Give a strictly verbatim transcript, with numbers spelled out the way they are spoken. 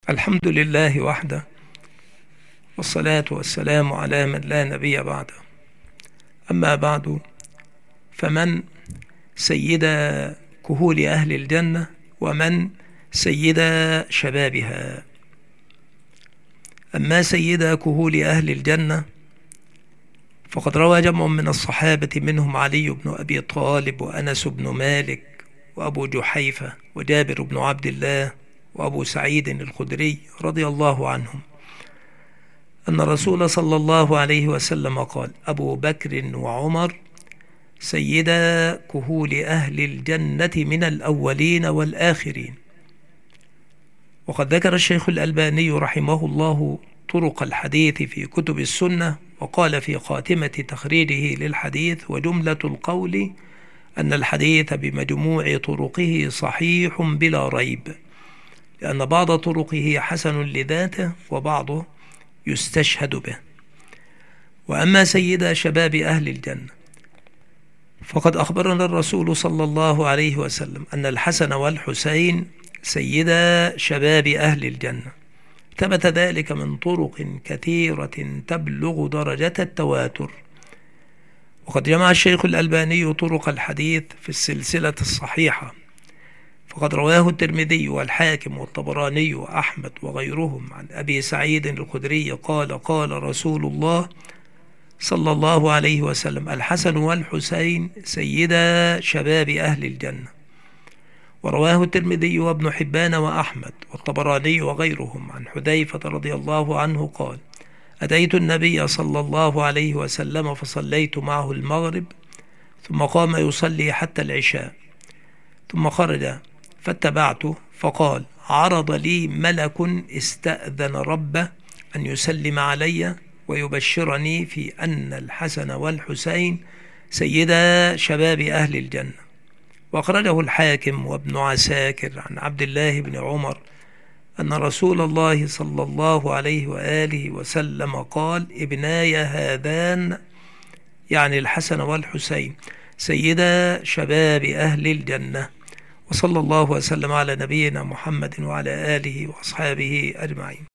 الحمد لله وحده، والصلاة والسلام على من لا نبي بعده. أما بعد، فمن سيد كهول أهل الجنة ومن سيد شبابها. أما سيد كهول أهل الجنة فقد روى جمع من الصحابة منهم علي بن أبي طالب وأنس بن مالك وأبو جحيفة وجابر بن عبد الله وأبو سعيد الخدري رضي الله عنهم أن الرسول صلى الله عليه وسلم قال: أبو بكر وعمر سيدا كهول أهل الجنة من الأولين والآخرين. وقد ذكر الشيخ الألباني رحمه الله طرق الحديث في كتب السنة، وقال في خاتمة تخريجه للحديث: وجملة القول أن الحديث بمجموع طرقه صحيح بلا ريب، لأن بعض طرقه حسن لذاته وبعضه يستشهد به. وأما سيد شباب أهل الجنة فقد أخبرنا الرسول صلى الله عليه وسلم أن الحسن والحسين سيدا شباب أهل الجنة. ثبت ذلك من طرق كثيرة تبلغ درجة التواتر. وقد جمع الشيخ الألباني طرق الحديث في السلسلة الصحيحة، فقد رواه الترمذي والحاكم والطبراني وأحمد وغيرهم عن أبي سعيد الخدري قال: قال رسول الله صلى الله عليه وسلم: الحسن والحسين سيدا شباب أهل الجنة. ورواه الترمذي وابن حبان وأحمد والطبراني وغيرهم عن حذيفة رضي الله عنه قال: أتيت النبي صلى الله عليه وسلم فصليت معه المغرب، ثم قام يصلي حتى العشاء، ثم خرج فاتبعته، فقال: عرض لي ملك استأذن ربه أن يسلم علي ويبشرني في أن الحسن والحسين سيدا شباب أهل الجنة. وأخرجه الحاكم وابن عساكر عن عبد الله بن عمر أن رسول الله صلى الله عليه وآله وسلم قال: ابناي هذان، يعني الحسن والحسين، سيدا شباب أهل الجنة. وصلى الله وسلم على نبينا محمد وعلى آله وأصحابه أجمعين.